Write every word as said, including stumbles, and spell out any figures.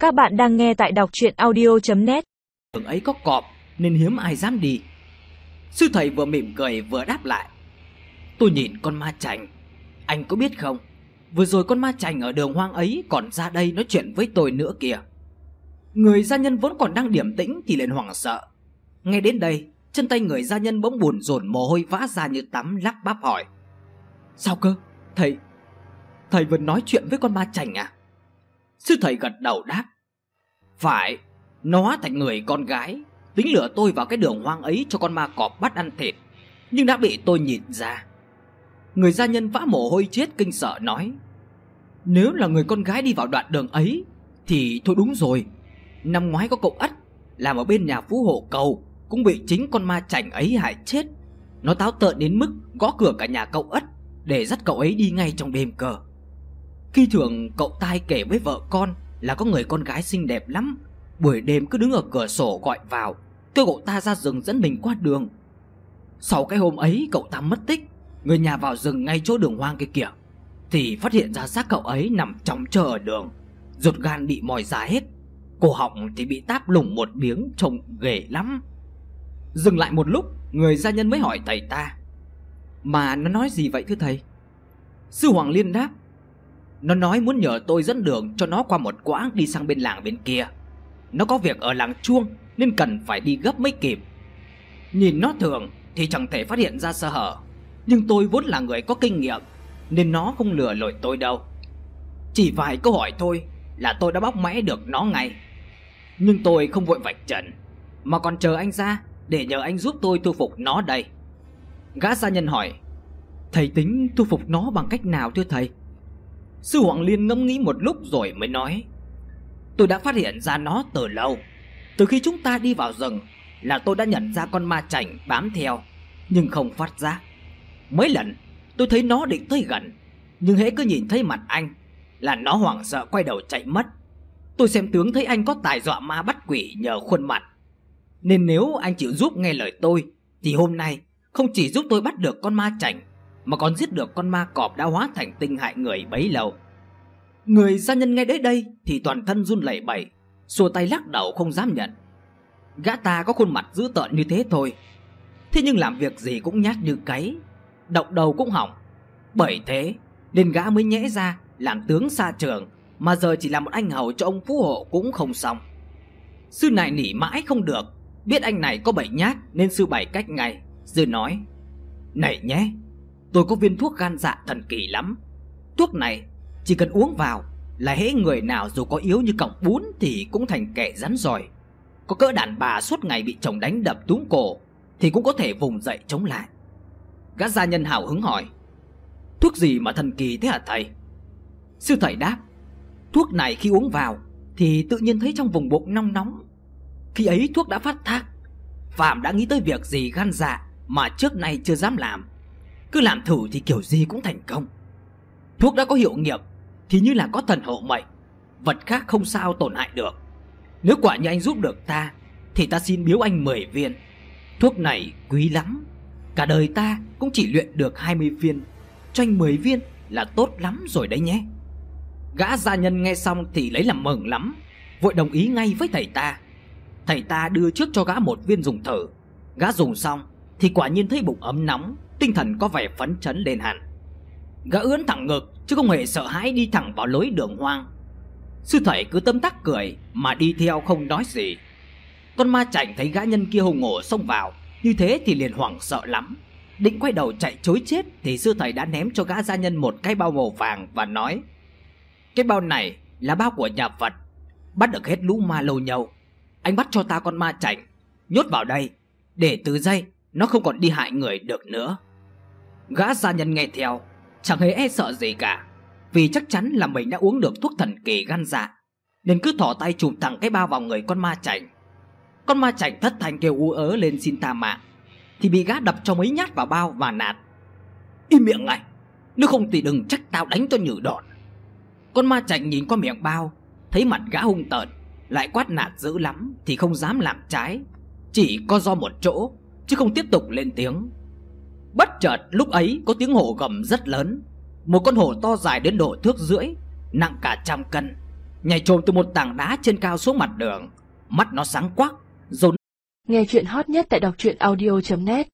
Các bạn đang nghe tại đọc truyện audio chấm net. Đường ấy có cọp nên hiếm ai dám đi. Sư thầy vừa mỉm cười vừa đáp lại: tôi nhìn con ma chành. Anh có biết không, vừa rồi con ma chành ở đường hoang ấy còn ra đây nói chuyện với tôi nữa kìa. Người gia nhân vốn còn đang điềm tĩnh thì liền hoảng sợ. Nghe đến đây, chân tay người gia nhân bỗng buồn rồn mồ hôi vã ra như tắm, lắp bắp hỏi: sao cơ? Thầy Thầy vừa nói chuyện với con ma chành à? Sư thầy gật đầu đáp: phải, nó hóa thành người con gái, tính lừa tôi vào cái đường hoang ấy cho con ma cọp bắt ăn thịt, nhưng đã bị tôi nhìn ra. Người gia nhân vã mồ hôi chết kinh sợ nói: nếu là người con gái đi vào đoạn đường ấy thì thôi đúng rồi. Năm ngoái có cậu Ất làm ở bên nhà phú hộ cầu cũng bị chính con ma chành ấy hại chết. Nó táo tợn đến mức gõ cửa cả nhà cậu Ất để dắt cậu ấy đi ngay trong đêm cơ. Khi thường cậu ta hay kể với vợ con là có người con gái xinh đẹp lắm, buổi đêm cứ đứng ở cửa sổ gọi vào, kêu cậu ta ra rừng dẫn mình qua đường. Sau cái hôm ấy cậu ta mất tích, người nhà vào rừng ngay chỗ đường hoang kia kìa thì phát hiện ra xác cậu ấy nằm chóng chờ ở đường, ruột gan bị mòi ra hết, cổ họng thì bị táp lủng một miếng, trông ghê lắm. Dừng lại một lúc, người gia nhân mới hỏi thầy ta: mà nó nói gì vậy thưa thầy? Sư Hoàng Liên đáp: nó nói muốn nhờ tôi dẫn đường cho nó qua một quãng đi sang bên làng bên kia. Nó có việc ở làng Chuông nên cần phải đi gấp mới kịp. Nhìn nó thường thì chẳng thể phát hiện ra sơ hở, nhưng tôi vốn là người có kinh nghiệm nên nó không lừa lội tôi đâu. Chỉ vài câu hỏi thôi là tôi đã bóc mẽ được nó ngay. Nhưng tôi không vội vạch trần, mà còn chờ anh ra để nhờ anh giúp tôi thu phục nó đây. Gã gia nhân hỏi: thầy tính thu phục nó bằng cách nào thưa thầy? Sư Hoàng Liên ngẫm nghĩ một lúc rồi mới nói: tôi đã phát hiện ra nó từ lâu. Từ khi chúng ta đi vào rừng là tôi đã nhận ra con ma chành bám theo, nhưng không phát giác. Mấy lần tôi thấy nó định tới gần, nhưng hễ cứ nhìn thấy mặt anh là nó hoảng sợ quay đầu chạy mất. Tôi xem tướng thấy anh có tài dọa ma bắt quỷ nhờ khuôn mặt, nên nếu anh chịu giúp nghe lời tôi thì hôm nay không chỉ giúp tôi bắt được con ma chành mà còn giết được con ma cọp đã hóa thành tinh hại người bấy lâu. Người gia nhân nghe đến đây thì toàn thân run lẩy bẩy, xua tay lắc đầu không dám nhận. Gã ta có khuôn mặt dữ tợn như thế thôi, thế nhưng làm việc gì cũng nhát như cáy, động đầu cũng hỏng. Bởi thế nên gã mới nhẽ ra làm tướng xa trường, mà giờ chỉ là một anh hầu cho ông phú hộ cũng không xong. Sư này nỉ mãi không được, biết anh này có bệnh nhát nên sư bày cách ngay. Sư nói: này nhé, tôi có viên thuốc gan dạ thần kỳ lắm. Thuốc này chỉ cần uống vào là hễ người nào dù có yếu như cọng bún thì cũng thành kẻ rắn giỏi. Có cỡ đàn bà suốt ngày bị chồng đánh đập túm cổ thì cũng có thể vùng dậy chống lại. Gã gia nhân hào hứng hỏi: thuốc gì mà thần kỳ thế hả thầy? Sư thầy đáp: thuốc này khi uống vào thì tự nhiên thấy trong vùng bụng nóng nóng. Khi ấy thuốc đã phát thác, Phạm đã nghĩ tới việc gì gan dạ mà trước nay chưa dám làm. Cứ làm thử thì kiểu gì cũng thành công. Thuốc đã có hiệu nghiệm thì như là có thần hộ mệnh, vật khác không sao tổn hại được. Nếu quả như anh giúp được ta thì ta xin biếu anh mười viên. Thuốc này quý lắm, cả đời ta cũng chỉ luyện được hai mươi viên, cho anh mười viên là tốt lắm rồi đấy nhé. Gã gia nhân nghe xong thì lấy làm mừng lắm, vội đồng ý ngay với thầy ta. Thầy ta đưa trước cho gã một viên dùng thử. Gã dùng xong thì quả nhiên thấy bụng ấm nóng, tinh thần có vẻ phấn chấn lên hẳn. Gã ưỡn thẳng ngực chứ không hề sợ hãi đi thẳng vào lối đường hoang. Sư thầy cứ tấm tắc cười mà đi theo không nói gì. Con ma chành thấy gã nhân kia hùng hổ xông vào như thế thì liền hoảng sợ lắm, định quay đầu chạy trối chết thì sư thầy đã ném cho gã gia nhân một cái bao màu vàng và nói: cái bao này là bao của nhà Phật, bắt được hết lũ ma lầu nhầu. Anh bắt cho ta con ma chành, nhốt vào đây để từ giây nó không còn đi hại người được nữa. Gã gia nhân nghe theo chẳng hề e sợ gì cả, vì chắc chắn là mình đã uống được thuốc thần kỳ gan dạ, nên cứ thò tay chụp thẳng cái bao vào người con ma chành. Con ma chành thất thanh kêu ú ớ lên xin tha mạng, thì bị gã đập cho mấy nhát vào bao và nạt: im miệng ngay, nếu không thì đừng trách tao đánh cho nhử đòn. Con ma chành nhìn qua miệng bao, thấy mặt gã hung tợn, lại quát nạt dữ lắm thì không dám làm trái, chỉ co ro một chỗ chứ không tiếp tục lên tiếng. Bất chợt lúc ấy có tiếng hổ gầm rất lớn. Một con hổ to dài đến độ thước rưỡi, nặng cả trăm cân, nhảy trồm từ một tảng đá trên cao xuống mặt đường. Mắt nó sáng quắc, rồi nghe chuyện hot nhất tại đọc truyện audio chấm net.